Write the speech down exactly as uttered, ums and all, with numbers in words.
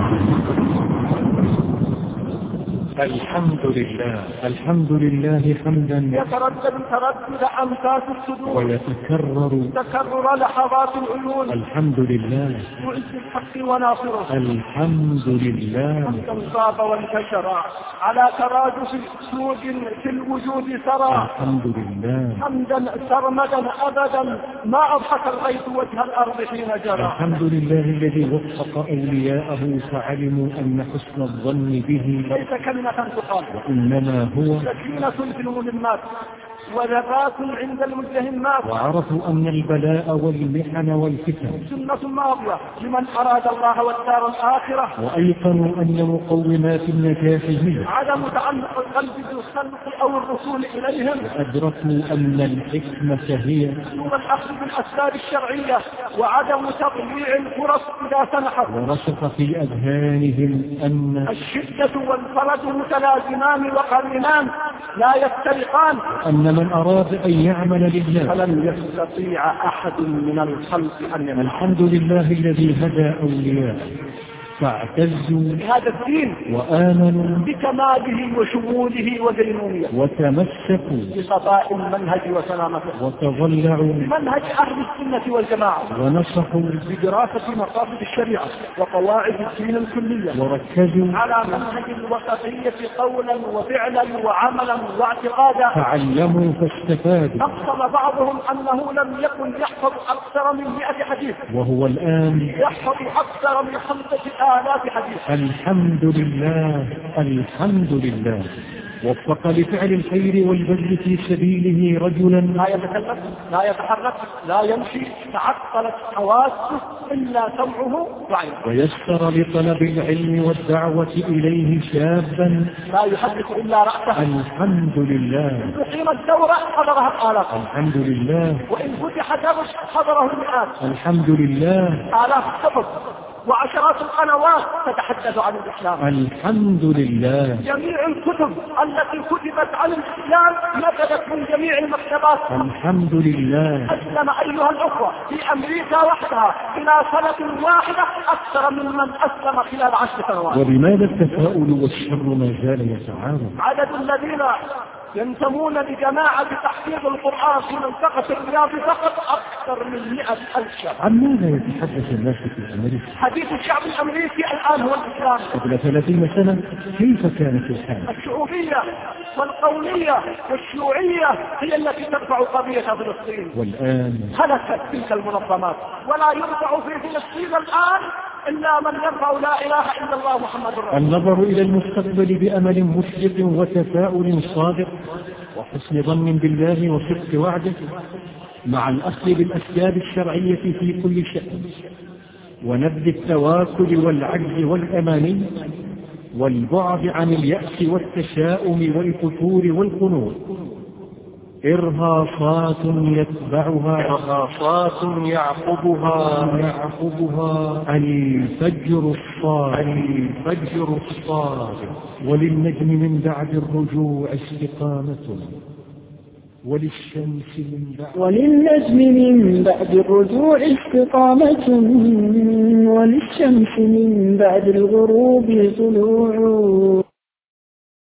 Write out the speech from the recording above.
الحمد لله الحمد لله حمدا يتردد تردد أمساس الصدور ويتكرر تكرر لحظات العيون. الحمد لله معز الحق وناصره. الحمد لله حمدا صاب وانتشر على تراجف سوق في الوجود سرى. الحمد لله حمدا سرمدا أبدا ما أضحك الغيث وجه الأرض حين جرى. الحمد لله الذي وفق أولياءه فعلموا أن حسن الظن به ليس كلمة تقال وإنما هو سكينة في الملمات وذبات عند المتهمات، وعرفوا أن البلاء والمحن والفتن سنة ماضية لمن أراد الله والدار الآخرة، وأيقنوا أن مقومات النجاح هي عدم تعلق القلب بالخلق أو الرسول إليهم، وأدركوا أن الحكمة هي ثم الأخذ بالأسباب الشرعية وعدم تضييع الفرص إذا سنحت، ورسخ في أذهانهم أن الشدة والفرج متلازمان وقرينان لا يفترقان، أن من أراد أن يعمل لله فلن يستطيع أحد من الخلق أن يمنعه. الحمد لله الذي هدى أولياءه فاعتزوا بهذا الدين وآمنوا بكماله وشموله ودينونيته، وتمسكوا بصفاء المنهج وسلامته، وتضلعوا منهج أهل السنة والجماعة، ونصحوا بدراسة مقاصد الشريعة وقواعد الدين الكلية، وركزوا على منهج الوسطية قولا وفعلا وعملا واعتقادا، تعلموا فاستفادوا. نقصد بعضهم أنه لم يكن يحفظ أكثر من مئة حديث، وهو الآن يحفظ أكثر من خمسة آلاف حديث. الحمد لله الحمد لله وفق لفعل الخير والبذل في سبيله رجلا لا يتكلم لا يتحرك لا يمشي، تعطلت حواسه إلا سمعه وعينه، ويسر لطلب العلم والدعوة إليه شابا لا يحدث إلا رأسه. الحمد لله تقيم الدورة حضرها الآلاف، الحمد لله وإن فتح درس حضره المئات، الحمد لله آلاف الصحف وعشرات القنوات تتحدث عن الإسلام. الحمد لله جميع الكتب التي كتبت عن الإسلام نزلت من جميع المكتبات. الحمد لله أسلم أيها الأخوة في أمريكا وحدها إلى سنة واحدة أكثر ممن أسلم خلال عشر سنوات. وبماذا التفاؤل والشر ما زال يتعارض؟ عدد الذين ينتمون لجماعة تحفيظ القرآن في منطقة الرياض فقط أكثر من مئة ألف شخص. عن ماذا يتحدث الناس في أمريكا؟ حديث الشعب الأمريكي الآن هو الإسلام. قبل ثلاثين سنة كيف كانت الحالة؟ الشعوبية والقومية والشيوعية هي التي ترفع قضية فلسطين، والآن هلكت تلك المنظمات، ولا يرفع في فلسطين الآن إلا من يرفع لا إله إلا الله محمد رسول الله. النظر إلى المستقبل بأمل مشرق وتفاؤل صادق وحسن ظن بالله وصدق وعده مع الأخذ بالأسباب الشرعية في كل شيء ونبذ التواكل والعجز والأماني والبعد عن اليأس والتشاؤم والفتور والقنوط. إرهاصات يتبعها إرهاصات يعقبها يعقبها الفجر الصادق الفجر الصادق وللنجم من بعد الرجوع استقامة وللشمس من بعد وللنجم من بعد الرجوع استقامة وللشمس من بعد الغروب طلوع.